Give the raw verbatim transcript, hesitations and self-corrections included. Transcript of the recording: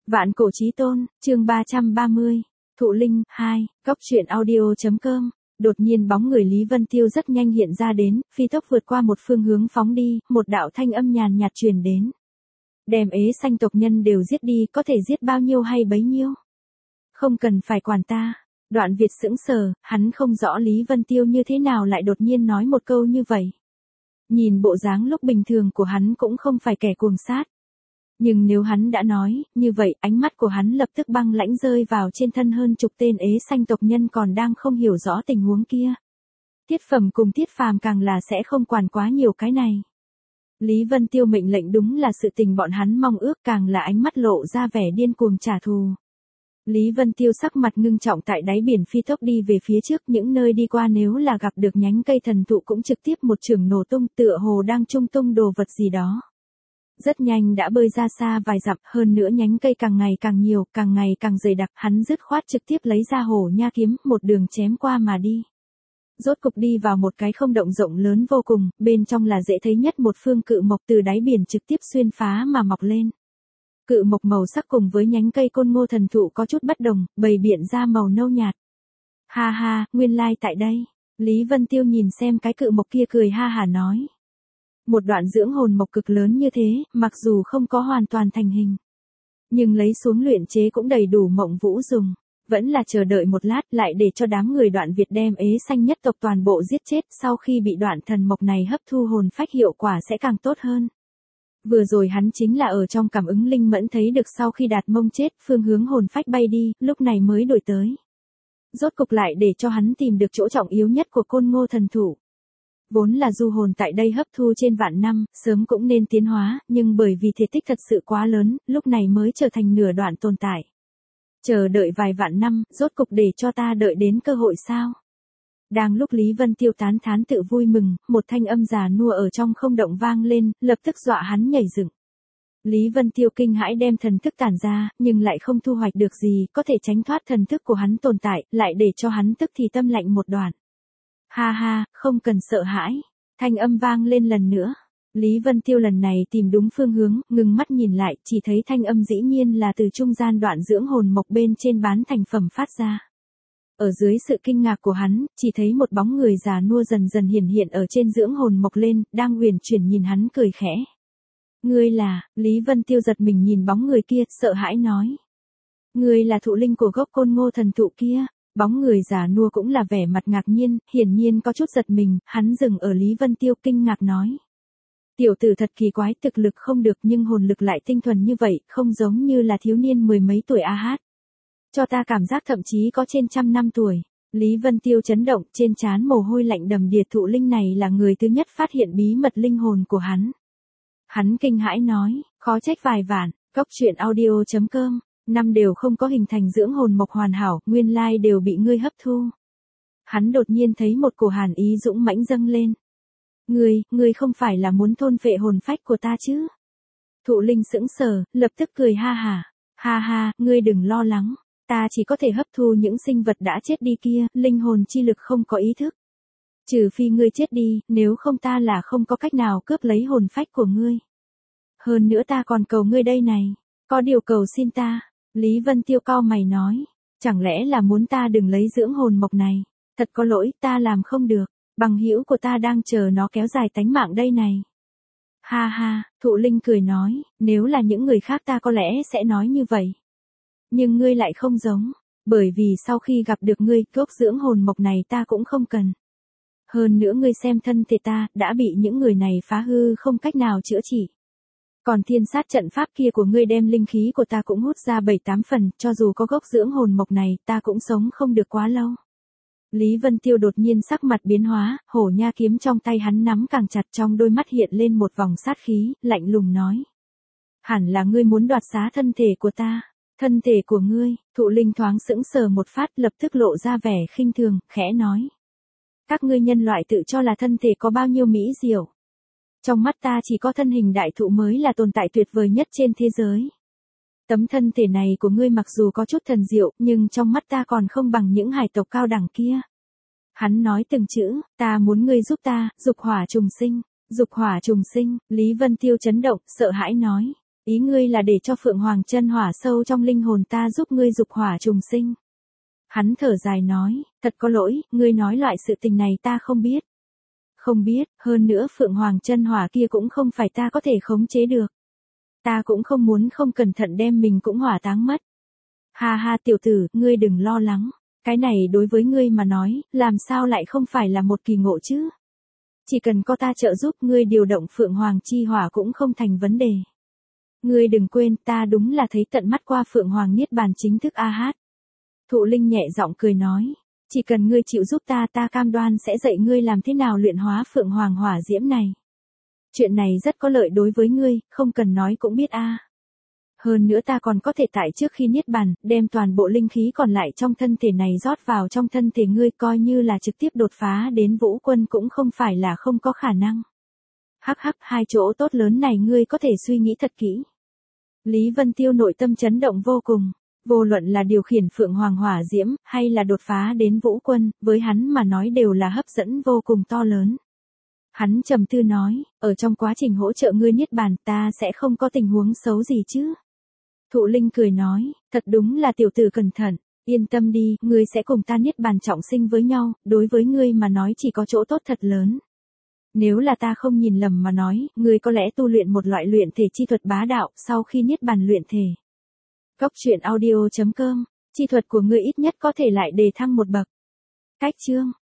Vạn cổ chí tôn, chương ba trăm ba mươi, Thụ Linh, hai, Cóc truyện audio chấm com. Đột nhiên bóng người Lý Vân Tiêu rất nhanh hiện ra đến, phi tốc vượt qua một phương hướng phóng đi, một đạo thanh âm nhàn nhạt truyền đến. Đem ế xanh tộc nhân đều giết đi, có thể giết bao nhiêu hay bấy nhiêu. Không cần phải quản ta. Đoạn Việt sững sờ, hắn không rõ Lý Vân Tiêu như thế nào lại đột nhiên nói một câu như vậy. Nhìn bộ dáng lúc bình thường của hắn cũng không phải kẻ cuồng sát. Nhưng nếu hắn đã nói, như vậy ánh mắt của hắn lập tức băng lãnh rơi vào trên thân hơn chục tên ế xanh tộc nhân còn đang không hiểu rõ tình huống kia. Tiết Phẩm cùng Tiết Phàm càng là sẽ không quản quá nhiều cái này. Lý Vân Tiêu mệnh lệnh đúng là sự tình bọn hắn mong ước, càng là ánh mắt lộ ra vẻ điên cuồng trả thù. Lý Vân Tiêu sắc mặt ngưng trọng tại đáy biển phi tốc đi về phía trước, những nơi đi qua nếu là gặp được nhánh cây thần thụ cũng trực tiếp một chưởng nổ tung, tựa hồ đang trung tung đồ vật gì đó. Rất nhanh đã bơi ra xa vài dặm, hơn nữa nhánh cây càng ngày càng nhiều, càng ngày càng dày đặc, hắn dứt khoát trực tiếp lấy ra hổ nha kiếm, một đường chém qua mà đi. Rốt cục đi vào một cái không động rộng lớn vô cùng, bên trong là dễ thấy nhất một phương cự mộc từ đáy biển trực tiếp xuyên phá mà mọc lên. Cự mộc màu sắc cùng với nhánh cây côn ngô thần thụ có chút bất đồng, bày biện ra màu nâu nhạt. Ha ha, nguyên lai tại đây. Lý Vân Tiêu nhìn xem cái cự mộc kia cười ha hả nói. Một đoạn dưỡng hồn mộc cực lớn như thế, mặc dù không có hoàn toàn thành hình, nhưng lấy xuống luyện chế cũng đầy đủ mộng vũ dùng. Vẫn là chờ đợi một lát lại để cho đám người Đoạn Việt đem ế xanh nhất tộc toàn bộ giết chết, sau khi bị đoạn thần mộc này hấp thu hồn phách hiệu quả sẽ càng tốt hơn. Vừa rồi hắn chính là ở trong cảm ứng linh mẫn thấy được sau khi Đạt Mông chết, phương hướng hồn phách bay đi, lúc này mới đổi tới. Rốt cục lại để cho hắn tìm được chỗ trọng yếu nhất của côn ngô thần thụ. Vốn là du hồn tại đây hấp thu trên vạn năm, sớm cũng nên tiến hóa, nhưng bởi vì thể tích thật sự quá lớn, lúc này mới trở thành nửa đoạn tồn tại. Chờ đợi vài vạn năm, rốt cục để cho ta đợi đến cơ hội sao? Đang lúc Lý Vân Tiêu tán thán tự vui mừng, một thanh âm già nua ở trong không động vang lên, lập tức dọa hắn nhảy dựng. Lý Vân Tiêu kinh hãi đem thần thức tản ra, nhưng lại không thu hoạch được gì, có thể tránh thoát thần thức của hắn tồn tại, lại để cho hắn tức thì tâm lạnh một đoạn. Ha ha, không cần sợ hãi. Thanh âm vang lên lần nữa. Lý Vân Tiêu lần này tìm đúng phương hướng, ngừng mắt nhìn lại, chỉ thấy thanh âm dĩ nhiên là từ trung gian đoạn dưỡng hồn mộc bên trên bán thành phẩm phát ra. Ở dưới sự kinh ngạc của hắn, chỉ thấy một bóng người già nua dần dần hiển hiện ở trên dưỡng hồn mộc lên, đang huyền chuyển nhìn hắn cười khẽ. Ngươi là, Lý Vân Tiêu giật mình nhìn bóng người kia, sợ hãi nói. Ngươi là thụ linh của gốc côn ngô thần thụ kia. Bóng người già nua cũng là vẻ mặt ngạc nhiên, hiển nhiên có chút giật mình, hắn dừng ở Lý Vân Tiêu kinh ngạc nói. Tiểu tử thật kỳ quái, thực lực không được nhưng hồn lực lại tinh thuần như vậy, không giống như là thiếu niên mười mấy tuổi a hát. Cho ta cảm giác thậm chí có trên trăm năm tuổi. Lý Vân Tiêu chấn động, trên trán mồ hôi lạnh đầm đìa, thụ linh này là người thứ nhất phát hiện bí mật linh hồn của hắn. Hắn kinh hãi nói, khó trách vài vạn, Cóc truyện audio chấm com. Năm đều không có hình thành dưỡng hồn mộc hoàn hảo, nguyên lai đều bị ngươi hấp thu. Hắn đột nhiên thấy một cổ hàn ý dũng mãnh dâng lên. Ngươi, ngươi không phải là muốn thôn phệ hồn phách của ta chứ? Thụ linh sững sờ, lập tức cười ha hả. Ha ha, ngươi đừng lo lắng, ta chỉ có thể hấp thu những sinh vật đã chết đi kia, linh hồn chi lực không có ý thức. Trừ phi ngươi chết đi, nếu không ta là không có cách nào cướp lấy hồn phách của ngươi. Hơn nữa ta còn cầu ngươi đây này, có điều cầu xin ta. Lý Vân Tiêu cau mày nói, chẳng lẽ là muốn ta đừng lấy dưỡng hồn mộc này, thật có lỗi, ta làm không được, bằng hữu của ta đang chờ nó kéo dài tánh mạng đây này. Ha ha, thụ linh cười nói, nếu là những người khác ta có lẽ sẽ nói như vậy. Nhưng ngươi lại không giống, bởi vì sau khi gặp được ngươi, gốc dưỡng hồn mộc này ta cũng không cần. Hơn nữa ngươi xem thân thể ta, đã bị những người này phá hư không cách nào chữa trị. Còn thiên sát trận pháp kia của ngươi đem linh khí của ta cũng hút ra bảy tám phần, cho dù có gốc dưỡng hồn mộc này, ta cũng sống không được quá lâu. Lý Vân Tiêu đột nhiên sắc mặt biến hóa, hổ nha kiếm trong tay hắn nắm càng chặt, trong đôi mắt hiện lên một vòng sát khí, lạnh lùng nói. Hẳn là ngươi muốn đoạt xá thân thể của ta, thân thể của ngươi, thụ linh thoáng sững sờ một phát, lập tức lộ ra vẻ khinh thường, khẽ nói. Các ngươi nhân loại tự cho là thân thể có bao nhiêu mỹ diệu. Trong mắt ta chỉ có thân hình đại thụ mới là tồn tại tuyệt vời nhất trên thế giới. Tấm thân thể này của ngươi mặc dù có chút thần diệu, nhưng trong mắt ta còn không bằng những hải tộc cao đẳng kia. Hắn nói từng chữ, ta muốn ngươi giúp ta, dục hỏa trùng sinh, dục hỏa trùng sinh, Lý Vân Tiêu chấn động, sợ hãi nói. Ý ngươi là để cho Phượng Hoàng chân hỏa sâu trong linh hồn ta giúp ngươi dục hỏa trùng sinh. Hắn thở dài nói, thật có lỗi, ngươi nói loại sự tình này ta không biết. Không biết, hơn nữa Phượng Hoàng chân hỏa kia cũng không phải ta có thể khống chế được. Ta cũng không muốn không cẩn thận đem mình cũng hỏa táng mất. Ha ha tiểu tử, ngươi đừng lo lắng. Cái này đối với ngươi mà nói, làm sao lại không phải là một kỳ ngộ chứ? Chỉ cần có ta trợ giúp ngươi điều động Phượng Hoàng chi hỏa cũng không thành vấn đề. Ngươi đừng quên ta đúng là thấy tận mắt qua Phượng Hoàng Niết Bàn chính thức a hát. Thụ Linh nhẹ giọng cười nói, chỉ cần ngươi chịu giúp ta ta cam đoan sẽ dạy ngươi làm thế nào luyện hóa Phượng Hoàng hỏa diễm này. Chuyện này rất có lợi đối với ngươi, không cần nói cũng biết a. Hơn nữa ta còn có thể tại trước khi Niết Bàn, đem toàn bộ linh khí còn lại trong thân thể này rót vào trong thân thể ngươi coi như là trực tiếp đột phá đến vũ quân cũng không phải là không có khả năng. Hắc hắc, hai chỗ tốt lớn này ngươi có thể suy nghĩ thật kỹ. Lý Vân Tiêu nội tâm chấn động vô cùng. Vô luận là điều khiển Phượng Hoàng hỏa diễm, hay là đột phá đến vũ quân, với hắn mà nói đều là hấp dẫn vô cùng to lớn. Hắn trầm tư nói, ở trong quá trình hỗ trợ ngươi Niết Bàn ta sẽ không có tình huống xấu gì chứ. Thụ Linh cười nói, thật đúng là tiểu tử cẩn thận, yên tâm đi, ngươi sẽ cùng ta Niết Bàn trọng sinh với nhau, đối với ngươi mà nói chỉ có chỗ tốt thật lớn. Nếu là ta không nhìn lầm mà nói, ngươi có lẽ tu luyện một loại luyện thể chi thuật bá đạo, sau khi Niết Bàn luyện thể. Góc truyện audio chấm com, chi thuật của ngươi ít nhất có thể lại đề thăng một bậc. Cách chương